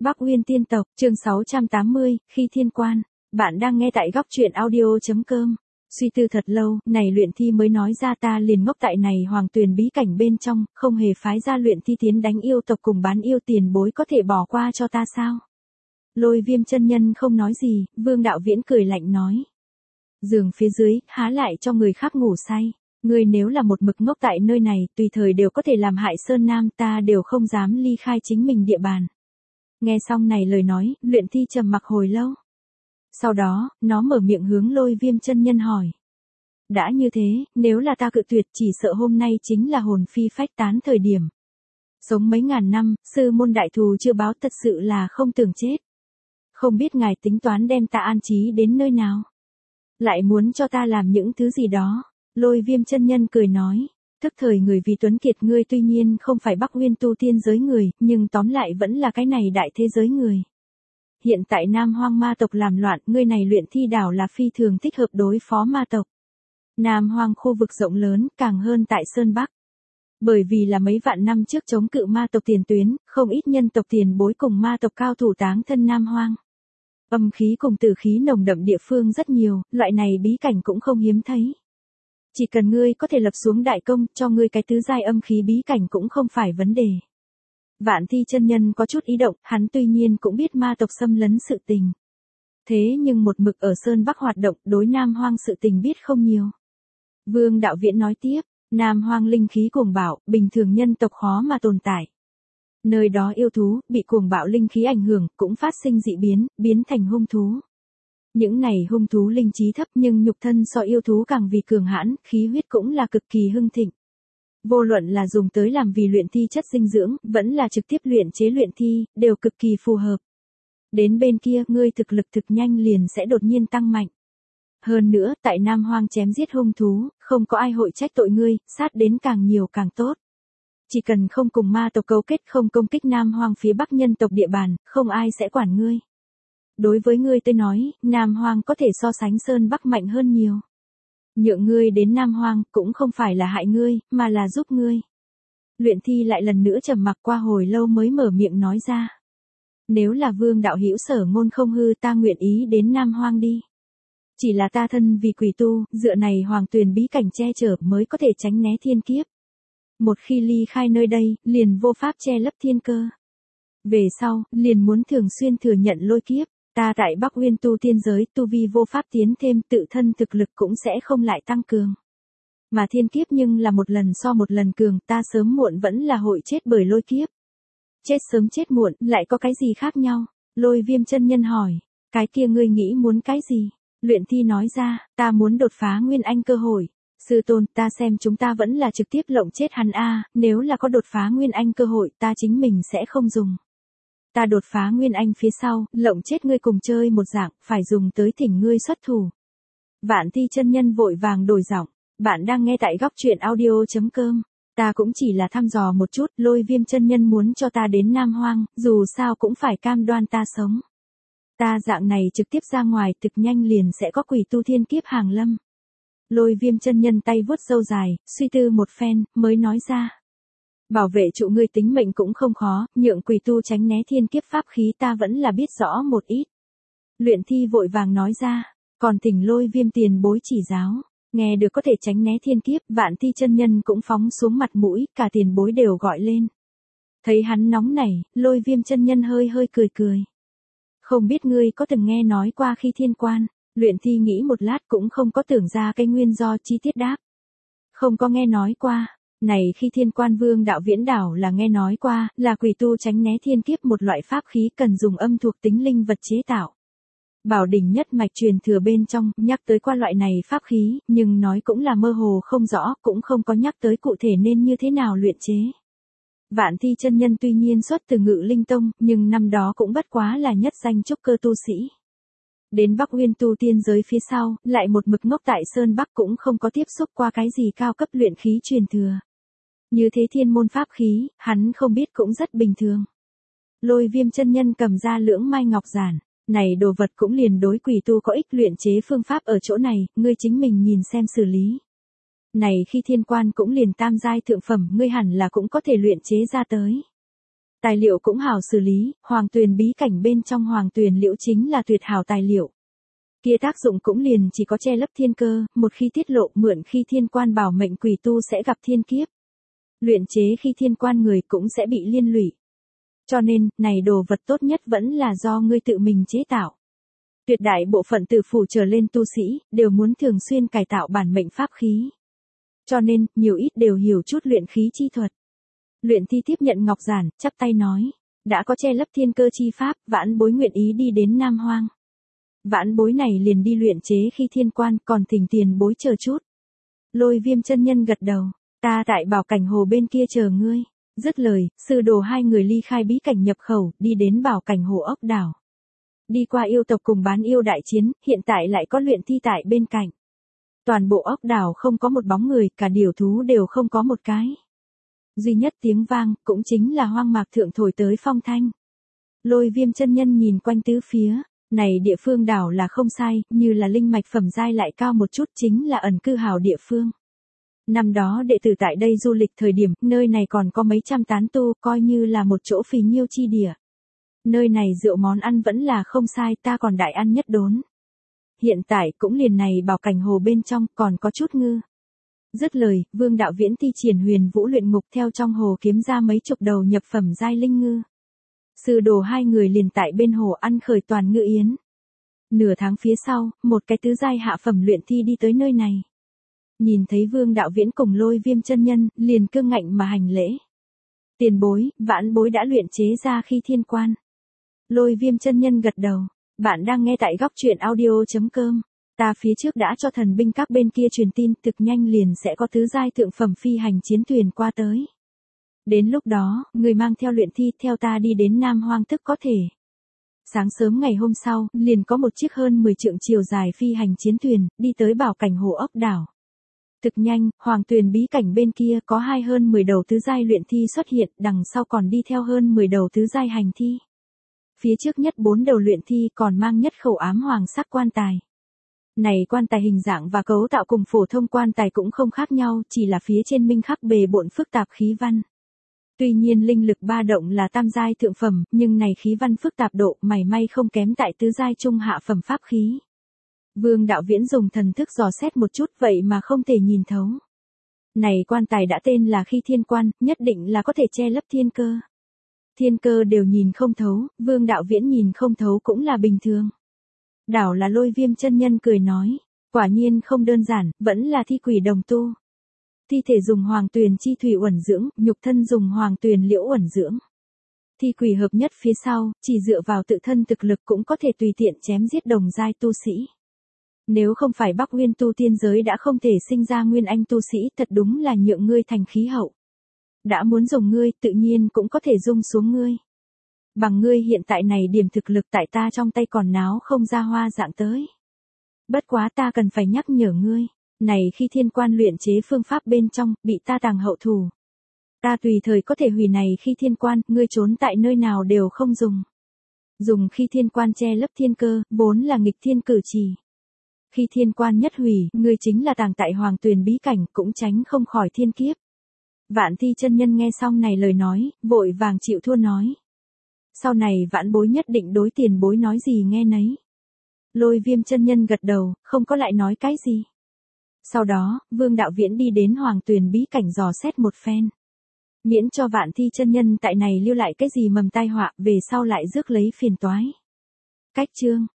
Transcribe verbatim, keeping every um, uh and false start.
Bắc Uyên tiên tộc, chương sáu trăm tám mươi, khi thiên quan. Bạn đang nghe tại góc truyện audio chấm com. Suy tư thật lâu, này luyện thi mới nói ra ta liền ngốc tại này hoàng tuyền bí cảnh bên trong, không hề phái ra luyện thi tiến đánh yêu tộc cùng bán yêu tiền bối có thể bỏ qua cho ta sao? Lôi Viêm chân nhân không nói gì, Vương Đạo Viễn cười lạnh nói. Giường phía dưới, há lại cho người khác ngủ say. Ngươi nếu là một mực ngốc tại nơi này, tùy thời đều có thể làm hại Sơn Nam, ta đều không dám ly khai chính mình địa bàn. Nghe xong này lời nói, luyện thi trầm mặc hồi lâu. Sau đó, nó mở miệng hướng Lôi Viêm chân nhân hỏi. Đã như thế, nếu là ta cự tuyệt chỉ sợ hôm nay chính là hồn phi phách tán thời điểm. Sống mấy ngàn năm, sư môn đại thù chưa báo thật sự là không tưởng chết. Không biết ngài tính toán đem ta an trí đến nơi nào. Lại muốn cho ta làm những thứ gì đó. Lôi Viêm chân nhân cười nói. Tức thời người vì tuấn kiệt ngươi tuy nhiên không phải Bắc Uyên tu tiên giới người, nhưng tóm lại vẫn là cái này đại thế giới người. Hiện tại Nam Hoang ma tộc làm loạn, ngươi này luyện thi đảo là phi thường thích hợp đối phó ma tộc. Nam Hoang khu vực rộng lớn, càng hơn tại Sơn Bắc. Bởi vì là mấy vạn năm trước chống cự ma tộc tiền tuyến, không ít nhân tộc tiền bối cùng ma tộc cao thủ táng thân Nam Hoang. Âm khí cùng tử khí nồng đậm địa phương rất nhiều, loại này bí cảnh cũng không hiếm thấy. Chỉ cần ngươi có thể lập xuống đại công, cho ngươi cái tứ giai âm khí bí cảnh cũng không phải vấn đề. Vạn Thi chân nhân có chút ý động, hắn tuy nhiên cũng biết ma tộc xâm lấn sự tình. Thế nhưng một mực ở Sơn Bắc hoạt động, đối Nam Hoang sự tình biết không nhiều. Vương Đạo Viễn nói tiếp, Nam Hoang linh khí cuồng bạo, bình thường nhân tộc khó mà tồn tại. Nơi đó yêu thú, bị cuồng bạo linh khí ảnh hưởng, cũng phát sinh dị biến, biến thành hung thú. Những này hung thú linh trí thấp nhưng nhục thân so yêu thú càng vì cường hãn, khí huyết cũng là cực kỳ hưng thịnh. Vô luận là dùng tới làm vì luyện thi chất dinh dưỡng, vẫn là trực tiếp luyện chế luyện thi, đều cực kỳ phù hợp. Đến bên kia, ngươi thực lực thực nhanh liền sẽ đột nhiên tăng mạnh. Hơn nữa, tại Nam Hoang chém giết hung thú, không có ai hội trách tội ngươi, sát đến càng nhiều càng tốt. Chỉ cần không cùng ma tộc cấu kết, không công kích Nam Hoang phía Bắc nhân tộc địa bàn, không ai sẽ quản ngươi. Đối với ngươi tôi nói, Nam Hoang có thể so sánh Sơn Bắc mạnh hơn nhiều. Nhượng ngươi đến Nam Hoang cũng không phải là hại ngươi, mà là giúp ngươi. Luyện thi lại lần nữa trầm mặc qua hồi lâu mới mở miệng nói ra. Nếu là Vương đạo hữu sở ngôn không hư, ta nguyện ý đến Nam Hoang đi. Chỉ là ta thân vì quỷ tu, dựa này hoàng tuyền bí cảnh che chở mới có thể tránh né thiên kiếp. Một khi ly khai nơi đây, liền vô pháp che lấp thiên cơ. Về sau, liền muốn thường xuyên thừa nhận lôi kiếp. Ta tại Bắc Uyên tu tiên giới, tu vi vô pháp tiến thêm, tự thân thực lực cũng sẽ không lại tăng cường. Mà thiên kiếp nhưng là một lần so một lần cường, ta sớm muộn vẫn là hội chết bởi lôi kiếp. Chết sớm chết muộn, lại có cái gì khác nhau? Lôi Viêm chân nhân hỏi, cái kia ngươi nghĩ muốn cái gì? Luyện thi nói ra, ta muốn đột phá nguyên anh cơ hội. Sư tôn, ta xem chúng ta vẫn là trực tiếp lộng chết hắn a, nếu là có đột phá nguyên anh cơ hội, ta chính mình sẽ không dùng. Ta đột phá nguyên anh phía sau, lộng chết ngươi cùng chơi một dạng, phải dùng tới thỉnh ngươi xuất thủ. Vạn Thi chân nhân vội vàng đổi giọng, bạn đang nghe tại góc truyện audio chấm com. Ta cũng chỉ là thăm dò một chút, Lôi Viêm chân nhân muốn cho ta đến Nam Hoang, dù sao cũng phải cam đoan ta sống. Ta dạng này trực tiếp ra ngoài, thực nhanh liền sẽ có quỷ tu thiên kiếp hàng lâm. Lôi Viêm chân nhân tay vuốt râu dài, suy tư một phen, mới nói ra. Bảo vệ trụ ngươi tính mệnh cũng không khó, nhượng quỷ tu tránh né thiên kiếp pháp khí ta vẫn là biết rõ một ít. Luyện thi vội vàng nói ra, còn thỉnh Lôi Viêm tiền bối chỉ giáo, nghe được có thể tránh né thiên kiếp, Vạn Thi chân nhân cũng phóng xuống mặt mũi, cả tiền bối đều gọi lên. Thấy hắn nóng nảy, Lôi Viêm chân nhân hơi hơi cười cười. Không biết ngươi có từng nghe nói qua khi thiên quan, luyện thi nghĩ một lát cũng không có tưởng ra cái nguyên do chi tiết đáp. Không có nghe nói qua. Này khi thiên quan Vương đạo viễn đảo là nghe nói qua, là quỷ tu tránh né thiên kiếp một loại pháp khí cần dùng âm thuộc tính linh vật chế tạo. Bảo đỉnh nhất mạch truyền thừa bên trong, nhắc tới qua loại này pháp khí, nhưng nói cũng là mơ hồ không rõ, cũng không có nhắc tới cụ thể nên như thế nào luyện chế. Vạn Thi chân nhân tuy nhiên xuất từ Ngự Linh Tông, nhưng năm đó cũng bất quá là nhất danh trúc cơ tu sĩ. Đến Bắc Uyên tu tiên giới phía sau, lại một mực ngốc tại Sơn Bắc cũng không có tiếp xúc qua cái gì cao cấp luyện khí truyền thừa. Như thế thiên môn pháp khí, hắn không biết cũng rất bình thường. Lôi Viêm chân nhân cầm ra lưỡng mai ngọc giản, này đồ vật cũng liền đối quỷ tu có ích, luyện chế phương pháp ở chỗ này, ngươi chính mình nhìn xem xử lý. Này khi thiên quan cũng liền tam giai thượng phẩm, ngươi hẳn là cũng có thể luyện chế ra tới. Tài liệu cũng hảo xử lý, hoàng tuyền bí cảnh bên trong hoàng tuyền liễu chính là tuyệt hảo tài liệu. Kia tác dụng cũng liền chỉ có che lấp thiên cơ, một khi tiết lộ mượn khi thiên quan bảo mệnh quỷ tu sẽ gặp thiên kiếp. Luyện chế khi thiên quan người cũng sẽ bị liên lụy. Cho nên, này đồ vật tốt nhất vẫn là do ngươi tự mình chế tạo. Tuyệt đại bộ phận từ phủ trở lên tu sĩ, đều muốn thường xuyên cải tạo bản mệnh pháp khí. Cho nên, nhiều ít đều hiểu chút luyện khí chi thuật. Luyện thi tiếp nhận ngọc giản, chắp tay nói. Đã có che lấp thiên cơ chi pháp, vãn bối nguyện ý đi đến Nam Hoang. Vãn bối này liền đi luyện chế khi thiên quan, còn thỉnh tiền bối chờ chút. Lôi Viêm chân nhân gật đầu. Ta tại bảo cảnh hồ bên kia chờ ngươi. Dứt lời, sư đồ hai người ly khai bí cảnh nhập khẩu, đi đến bảo cảnh hồ ốc đảo. Đi qua yêu tộc cùng bán yêu đại chiến, hiện tại lại có luyện thi tại bên cạnh. Toàn bộ ốc đảo không có một bóng người, cả điều thú đều không có một cái. Duy nhất tiếng vang, cũng chính là hoang mạc thượng thổi tới phong thanh. Lôi Viêm chân nhân nhìn quanh tứ phía, này địa phương đảo là không sai, như là linh mạch phẩm giai lại cao một chút chính là ẩn cư hào địa phương. Năm đó đệ tử tại đây du lịch thời điểm, nơi này còn có mấy trăm tán tu, coi như là một chỗ phì nhiêu chi địa. Nơi này rượu món ăn vẫn là không sai, ta còn đại ăn nhất đốn. Hiện tại cũng liền này bảo cảnh hồ bên trong, còn có chút ngư. Dứt lời, Vương Đạo Viễn thi triển huyền vũ luyện ngục theo trong hồ kiếm ra mấy chục đầu nhập phẩm giai linh ngư. Sư đồ hai người liền tại bên hồ ăn khởi toàn ngự yến. Nửa tháng phía sau, một cái tứ giai hạ phẩm luyện thi đi tới nơi này. Nhìn thấy Vương Đạo Viễn cùng Lôi Viêm chân nhân, liền cương ngạnh mà hành lễ. Tiền bối, vãn bối đã luyện chế ra khi thiên quan. Lôi Viêm chân nhân gật đầu. Bạn đang nghe tại góc truyện audio chấm com. Ta phía trước đã cho thần binh các bên kia truyền tin, thực nhanh liền sẽ có tứ giai thượng phẩm phi hành chiến thuyền qua tới. Đến lúc đó, người mang theo luyện thi theo ta đi đến Nam Hoang tức có thể. Sáng sớm ngày hôm sau, liền có một chiếc hơn mười trượng chiều dài phi hành chiến thuyền, đi tới bảo cảnh hồ ốc đảo. Thực nhanh, hoàng tuyền bí cảnh bên kia có hai hơn mười đầu tứ giai luyện thi xuất hiện, đằng sau còn đi theo hơn mười đầu tứ giai hành thi. Phía trước nhất bốn đầu luyện thi còn mang nhất khẩu ám hoàng sắc quan tài. Này quan tài hình dạng và cấu tạo cùng phổ thông quan tài cũng không khác nhau, chỉ là phía trên minh khắc bề bộn phức tạp khí văn. Tuy nhiên linh lực ba động là tam giai thượng phẩm, nhưng này khí văn phức tạp độ mảy may không kém tại tứ giai trung hạ phẩm pháp khí. Vương Đạo Viễn dùng thần thức dò xét một chút vậy mà không thể nhìn thấu. Này quan tài đã tên là khi thiên quan, nhất định là có thể che lấp thiên cơ. Thiên cơ đều nhìn không thấu, Vương Đạo Viễn nhìn không thấu cũng là bình thường. Đảo là Lôi Viêm chân nhân cười nói, quả nhiên không đơn giản, vẫn là thi quỷ đồng tu. Thi thể dùng hoàng tuyền chi thủy uẩn dưỡng, nhục thân dùng hoàng tuyền liễu uẩn dưỡng. Thi quỷ hợp nhất phía sau, chỉ dựa vào tự thân thực lực cũng có thể tùy tiện chém giết đồng giai tu sĩ. Nếu không phải Bắc Nguyên tu tiên giới đã không thể sinh ra nguyên anh tu sĩ, thật đúng là nhượng ngươi thành khí hậu. Đã muốn dùng ngươi, tự nhiên cũng có thể dung xuống ngươi. Bằng ngươi hiện tại này điểm thực lực tại ta trong tay còn náo không ra hoa dạng tới. Bất quá ta cần phải nhắc nhở ngươi, này khi thiên quan luyện chế phương pháp bên trong, bị ta tàng hậu thủ. Ta tùy thời có thể hủy này khi thiên quan, ngươi trốn tại nơi nào đều không dùng. Dùng khi thiên quan che lấp thiên cơ, vốn là nghịch thiên cử chỉ. Khi thiên quan nhất hủy, ngươi chính là tàng tại hoàng tuyền bí cảnh, cũng tránh không khỏi thiên kiếp. Vạn Thi chân nhân nghe xong này lời nói, vội vàng chịu thua nói. Sau này vãn bối nhất định đối tiền bối nói gì nghe nấy. Lôi Viêm chân nhân gật đầu, không có lại nói cái gì. Sau đó, Vương Đạo Viễn đi đến hoàng tuyền bí cảnh dò xét một phen. Miễn cho Vạn Thi chân nhân tại này lưu lại cái gì mầm tai họa, về sau lại rước lấy phiền toái. Cách chương